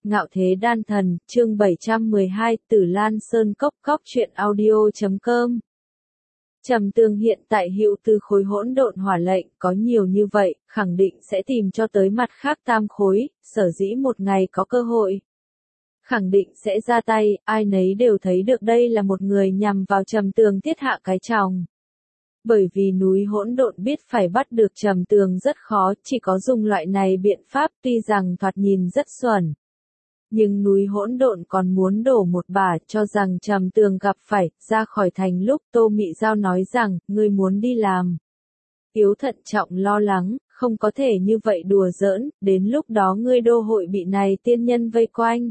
Ngạo Thế Đan Thần, chương 712, Tử Lan Sơn Cốc. Truyện audio.com. Trầm Tường hiện tại hữu tư khối hỗn độn hỏa lệnh, có nhiều như vậy, khẳng định sẽ tìm cho tới mặt khác tam khối, sở dĩ một ngày có cơ hội. Khẳng định sẽ ra tay, ai nấy đều thấy được đây là một người nhằm vào Trầm Tường thiết hạ cái tròng. Bởi vì núi hỗn độn biết phải bắt được Trầm Tường rất khó, chỉ có dùng loại này biện pháp tuy rằng thoạt nhìn rất xuẩn. Nhưng núi hỗn độn còn muốn đổ một bả cho rằng Trầm Tường gặp phải, ra khỏi thành lúc Tô Mị Giao nói rằng, ngươi muốn đi làm. Yếu thận trọng lo lắng, không có thể như vậy đùa giỡn, đến lúc đó ngươi đô hội bị này tiên nhân vây quanh.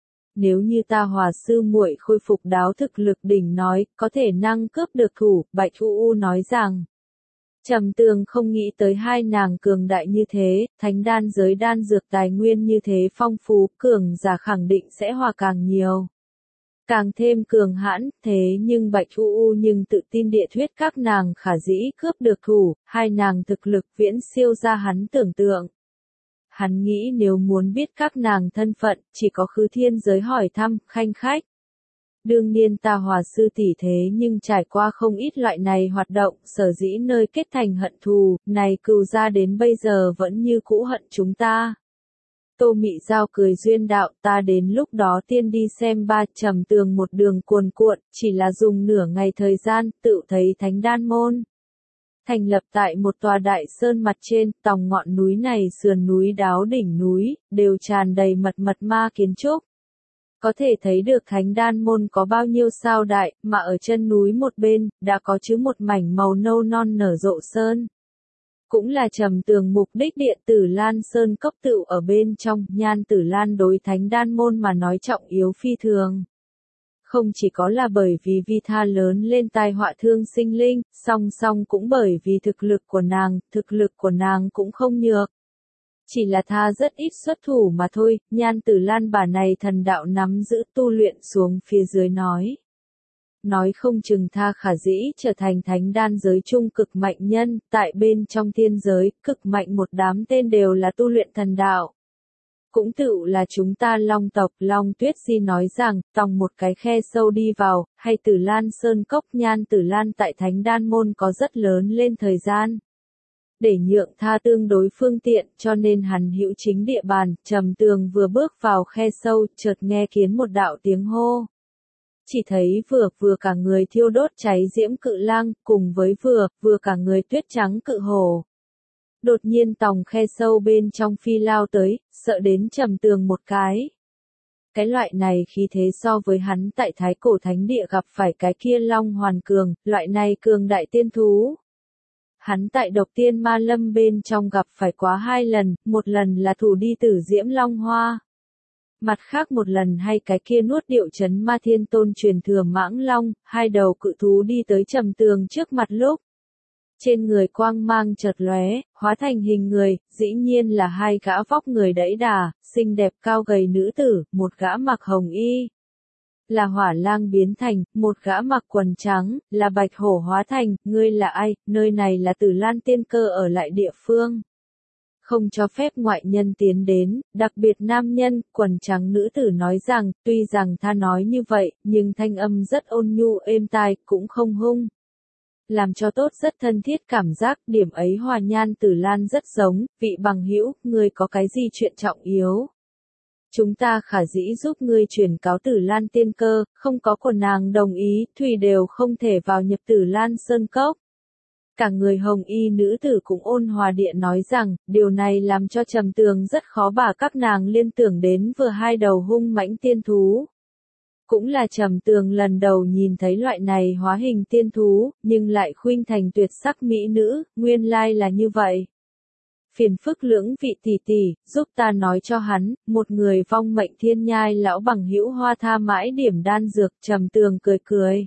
Nếu như ta Hòa sư muội khôi phục đáo thực lực đỉnh nói, có thể năng cướp được thủ, Bạch U nói rằng. Trầm Tường không nghĩ tới hai nàng cường đại như thế, thánh đan giới đan dược tài nguyên như thế phong phú, cường giả khẳng định sẽ hòa càng nhiều. Càng thêm cường hãn, thế nhưng Bạch nhưng tự tin địa thuyết các nàng khả dĩ cướp được thủ, hai nàng thực lực viễn siêu ra hắn tưởng tượng. Hắn nghĩ nếu muốn biết các nàng thân phận, chỉ có khứ thiên giới hỏi thăm, khanh khách. Đương nhiên ta Hòa sư tỷ thế nhưng trải qua không ít loại này hoạt động, sở dĩ nơi kết thành hận thù, này cừu ra đến bây giờ vẫn như cũ hận chúng ta. Tô Mị Giao cười duyên đạo, ta đến lúc đó tiên đi xem ba. Trầm Tường một đường cuồn cuộn, chỉ là dùng nửa ngày thời gian, tự thấy thánh đan môn. Thành lập tại một tòa đại sơn mặt trên, tòng ngọn núi này sườn núi đáo đỉnh núi, đều tràn đầy mật ma kiến trúc. Có thể thấy được thánh đan môn có bao nhiêu sao đại, mà ở chân núi một bên, đã có chứa một mảnh màu nâu non nở rộ sơn. Cũng là Trầm Tường mục đích địa Tử Lan Sơn Cốc tựu ở bên trong, Nhan Tử Lan đối thánh đan môn mà nói trọng yếu phi thường. Không chỉ có là bởi vì vi tha lớn lên tai họa thương sinh linh, song cũng bởi vì thực lực của nàng cũng không nhược. Chỉ là tha rất ít xuất thủ mà thôi, Nhan Tử Lan bà này thần đạo nắm giữ tu luyện xuống phía dưới nói. Nói không chừng tha khả dĩ trở thành thánh đan giới trung cực mạnh nhân, tại bên trong thiên giới, cực mạnh một đám tên đều là tu luyện thần đạo. Cũng tựu là chúng ta Long tộc, Long Tuyết Di nói rằng, tòng một cái khe sâu đi vào, hay Tử Lan Sơn Cốc. Nhan Tử Lan tại thánh đan môn có rất lớn lên thời gian. Để nhượng tha tương đối phương tiện, cho nên hắn hữu chính địa bàn. Trầm Tường vừa bước vào khe sâu, chợt nghe kiến một đạo tiếng hô. Chỉ thấy vừa cả người thiêu đốt cháy diễm cự lang, cùng với vừa cả người tuyết trắng cự hổ. Đột nhiên tòng khe sâu bên trong phi lao tới, sợ đến Trầm Tường một cái. Cái loại này khí thế so với hắn tại Thái Cổ Thánh Địa gặp phải cái kia Long Hoàn Cường, loại này cường đại tiên thú. Hắn tại Độc Tiên Ma Lâm bên trong gặp phải quá 2 lần, một lần là thủ đi Tử Diễm Long Hoa. Mặt khác một lần hay cái kia nuốt điệu chấn Ma Thiên Tôn truyền thừa Mãng Long, hai đầu cự thú đi tới Trầm Tường trước mặt lúc. Trên người quang mang chợt lóe, hóa thành hình người, dĩ nhiên là hai gã vóc người đẫy đà, xinh đẹp cao gầy nữ tử, một gã mặc hồng y. Là Hỏa Lang biến thành, một gã mặc quần trắng, là Bạch Hổ hóa thành, ngươi là ai, nơi này là Tử Lan tiên cơ ở lại địa phương. Không cho phép ngoại nhân tiến đến, đặc biệt nam nhân, quần trắng nữ tử nói rằng, tuy rằng tha nói như vậy, nhưng thanh âm rất ôn nhu êm tai, cũng không hung. Làm cho tốt rất thân thiết cảm giác, điểm ấy Hòa Nhan Tử Lan rất giống, vị bằng hữu, ngươi có cái gì chuyện trọng yếu. Chúng ta khả dĩ giúp ngươi chuyển cáo Tử Lan tiên cơ, không có của nàng đồng ý, thủy đều không thể vào nhập Tử Lan Sơn Cốc. Cả người hồng y nữ tử cũng ôn hòa địa nói rằng, điều này làm cho Trầm Tường rất khó bà các nàng liên tưởng đến vừa hai đầu hung mãnh tiên thú. Cũng là Trầm Tường lần đầu nhìn thấy loại này hóa hình tiên thú, nhưng lại khuynh thành tuyệt sắc mỹ nữ, nguyên lai là như vậy. Phiền phức lưỡng vị tỷ tỷ, giúp ta nói cho hắn, một người vong mệnh thiên nhai lão bằng hữu Hoa Tha mãi điểm đan dược. Trầm Tường cười.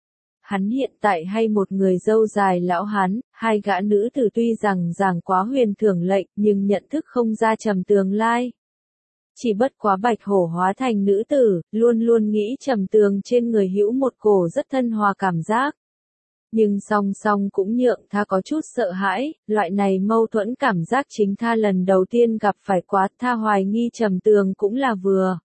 Hắn hiện tại hay một người dâu dài lão hán, hai gã nữ tử tuy rằng giảng quá huyền thưởng lệnh, nhưng nhận thức không ra Trầm Tường lai. Chỉ bất quá Bạch Hổ hóa thành nữ tử, luôn nghĩ Trầm Tường trên người hữu một cổ rất thân hòa cảm giác. Nhưng song song cũng nhượng tha có chút sợ hãi, loại này mâu thuẫn cảm giác chính tha lần đầu tiên gặp phải quá, tha hoài nghi Trầm Tường cũng là vừa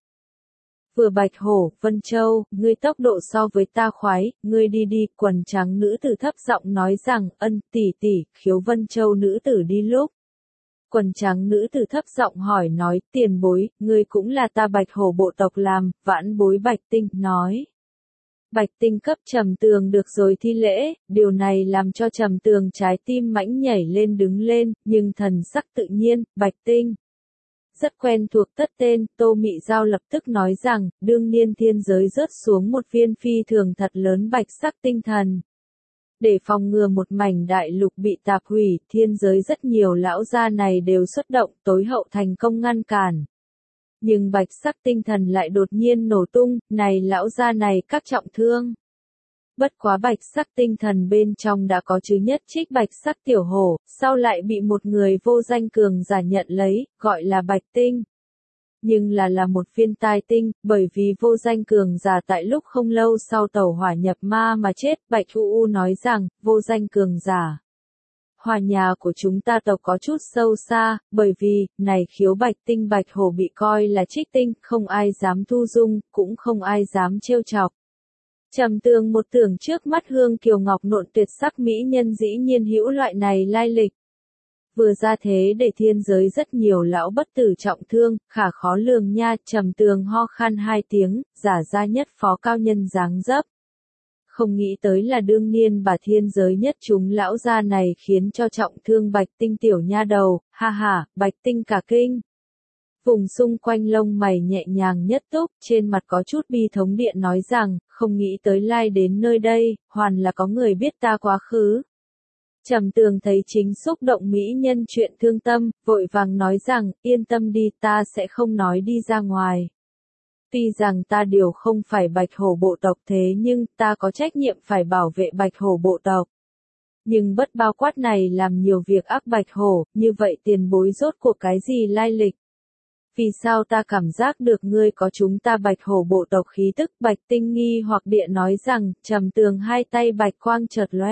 Bạch Hổ, Vân Châu, ngươi tốc độ so với ta khoái, ngươi đi đi, quần trắng nữ tử thấp giọng nói rằng, ân, tỷ tỷ, khiếu Vân Châu nữ tử đi lúc. Quần trắng nữ tử thấp giọng hỏi nói, tiền bối, ngươi cũng là ta Bạch Hổ bộ tộc làm, vãn bối Bạch Tinh, nói. Bạch Tinh cấp Trầm Tường được rồi thi lễ, điều này làm cho Trầm Tường trái tim mãnh nhảy lên đứng lên, nhưng thần sắc tự nhiên, Bạch Tinh. Rất quen thuộc tất tên, Tô Mị Giao lập tức nói rằng, đương nhiên thiên giới rớt xuống một viên phi thường thật lớn bạch sắc tinh thần. Để phòng ngừa một mảnh đại lục bị tạp hủy, thiên giới rất nhiều lão gia này đều xuất động, tối hậu thành công ngăn cản. Nhưng bạch sắc tinh thần lại đột nhiên nổ tung, này lão gia này các trọng thương. Bất quá bạch sắc tinh thần bên trong đã có chứa nhất trích bạch sắc tiểu hổ, sau lại bị một người vô danh cường giả nhận lấy, gọi là Bạch Tinh. Nhưng là một viên tai tinh, bởi vì vô danh cường giả tại lúc không lâu sau tẩu hỏa nhập ma mà chết, Bạch U nói rằng, vô danh cường giả. Hòa nhà của chúng ta tộc có chút sâu xa, bởi vì, này khiếu Bạch Tinh Bạch Hổ bị coi là trích tinh, không ai dám thu dung, cũng không ai dám trêu chọc. Trầm Tường một tưởng trước mắt hương kiều ngọc nộn tuyệt sắc mỹ nhân dĩ nhiên hữu loại này lai lịch. Vừa ra thế để thiên giới rất nhiều lão bất tử trọng thương, khả khó lường nha, Trầm Tường ho khan hai tiếng, giả ra nhất phó cao nhân dáng dấp. Không nghĩ tới là đương niên bà thiên giới nhất chúng lão gia này khiến cho trọng thương Bạch Tinh tiểu nha đầu, ha ha, Bạch Tinh cả kinh. Vùng xung quanh lông mày nhẹ nhàng nhất túc, trên mặt có chút bi thống điện nói rằng, không nghĩ tới lai đến nơi đây, hoàn là có người biết ta quá khứ. Trầm Tường thấy chính xúc động mỹ nhân chuyện thương tâm, vội vàng nói rằng, yên tâm đi, ta sẽ không nói đi ra ngoài. Tuy rằng ta điều không phải Bạch Hổ bộ tộc thế nhưng ta có trách nhiệm phải bảo vệ Bạch Hổ bộ tộc. Nhưng bất bao quát này làm nhiều việc ác Bạch Hổ, như vậy tiền bối rốt cuộc cái gì lai lịch? Vì sao ta cảm giác được ngươi có chúng ta Bạch Hổ bộ tộc khí tức? Bạch Tinh nghi hoặc địa nói rằng, Trầm Tường hai tay bạch quang chợt lóe,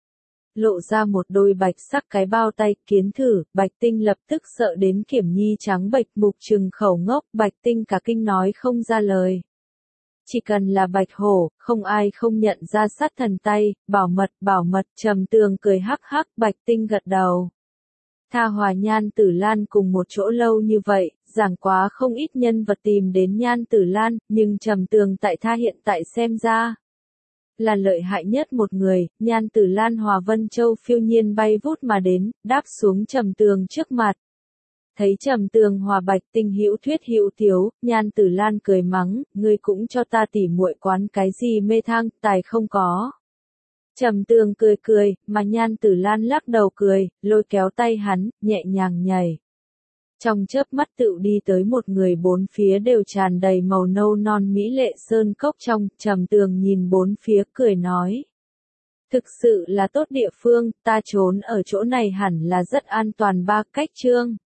lộ ra một đôi bạch sắc cái bao tay, kiến thử, Bạch Tinh lập tức sợ đến Kiểm Nhi trắng bệch mục trừng khẩu ngốc, Bạch Tinh cả kinh nói không ra lời. Chỉ cần là Bạch Hổ, không ai không nhận ra sát thần tay, bảo mật, Trầm Tường cười hắc hắc, Bạch Tinh gật đầu. Tha Hòa Nhan Tử Lan cùng một chỗ lâu như vậy, giảng quá không ít nhân vật tìm đến Nhan Tử Lan, nhưng Trầm Tường tại Tha hiện tại xem ra là lợi hại nhất một người. Nhan Tử Lan hòa Vân Châu phiêu nhiên bay vút mà đến, đáp xuống Trầm Tường trước mặt. Thấy Trầm Tường hòa Bạch Tinh hữu thuyết hữu thiếu, Nhan Tử Lan cười mắng, ngươi cũng cho ta tỉ muội quán cái gì mê thang, tài không có. Trầm Tường cười, mà Nhan Tử Lan lắc đầu cười, lôi kéo tay hắn, nhẹ nhàng nhảy. Trong chớp mắt tựu đi tới một người bốn phía đều tràn đầy màu nâu non mỹ lệ sơn cốc trong, Trầm Tường nhìn bốn phía cười nói. Thực sự là tốt địa phương, ta trốn ở chỗ này hẳn là rất an toàn ba cách chương.